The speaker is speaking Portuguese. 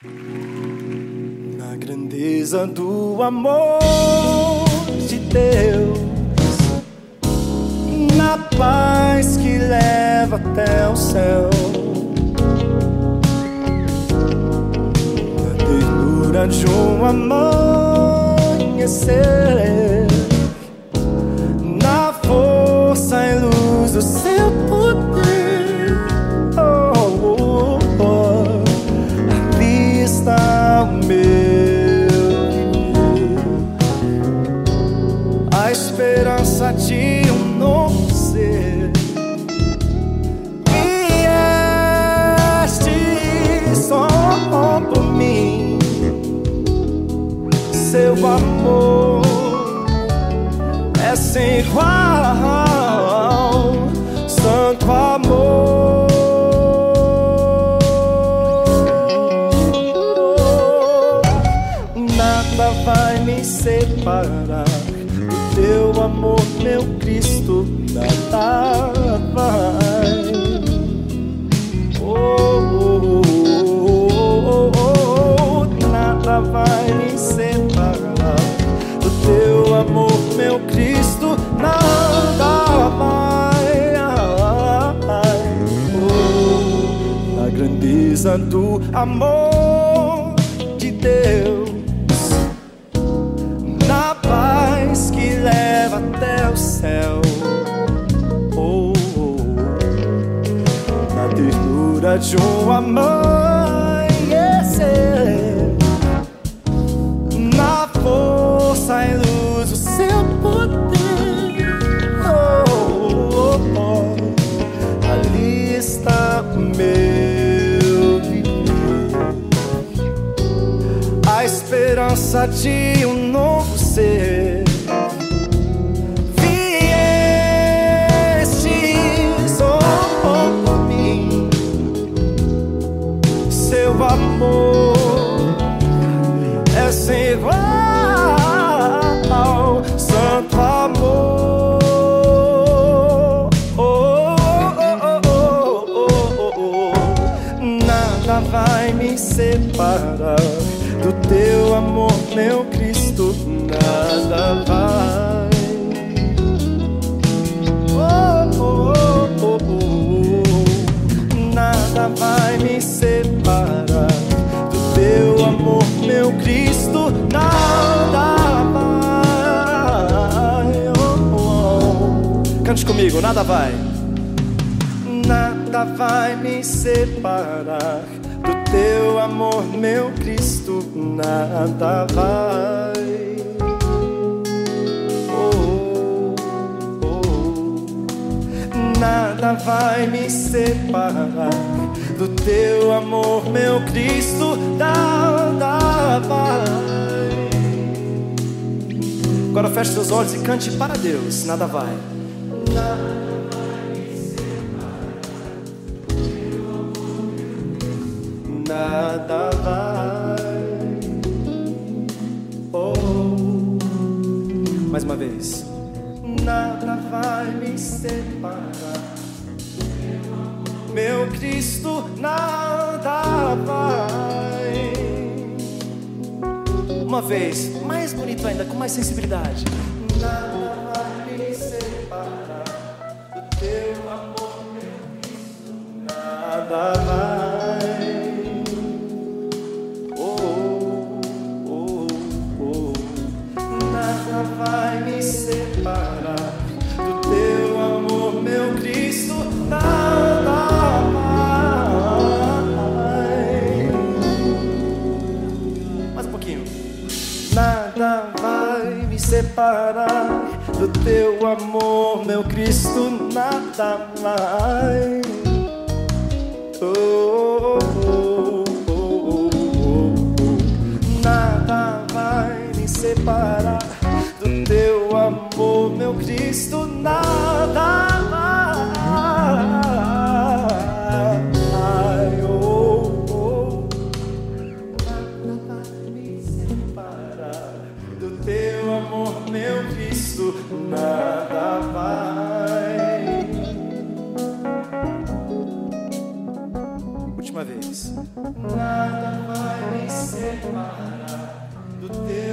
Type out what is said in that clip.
Na grandeza do amor de Deus, na paz que leva até o céu, na ternura de um amanhecer, na força e luz do seu poder, ali está o meu viver, a esperança de um novo ser. Vieste só por mim, seu amor é sem igual, santo amor. Nada vai me separar do teu amor, meu Cristo, nada vai. Nada vai me separar do teu amor, meu Cristo, nada vai. A grandeza do amor de Deus, na paz que leva até o céu, na ternura de um amanhecer, na força e luz do seu poder, ali está o meu viver, a esperança de um novo ser. Vieste só por mim, seu amor é sem igual, santo amor. Nada vai me separar do teu amor, meu Cristo, nada vai. Nada vai me separar do teu amor, meu Cristo, nada vai. Cante comigo, nada vai. Nada vai me separar do teu amor, meu Cristo, nada vai. Nada vai me separar do teu amor, meu Cristo, nada vai. Agora feche seus olhos e cante para Deus, nada vai. Nada vai me separar do teu amor, meu Cristo, nada vai. Mais uma vez. Nada vai me separar, meu Cristo, nada vai. Uma vez, mais bonito ainda, com mais sensibilidade. Nada vai me separar do teu amor, meu Cristo, nada vai. Nada vai me separar do teu amor, meu Cristo, nada vai. Mais um pouquinho. Nada vai me separar do teu amor, meu Cristo, nada vai. Nada vai me separar do teu amor, meu Cristo, nada vai. Nada vai me separar do teu amor, meu Cristo, nada vai. separar do teu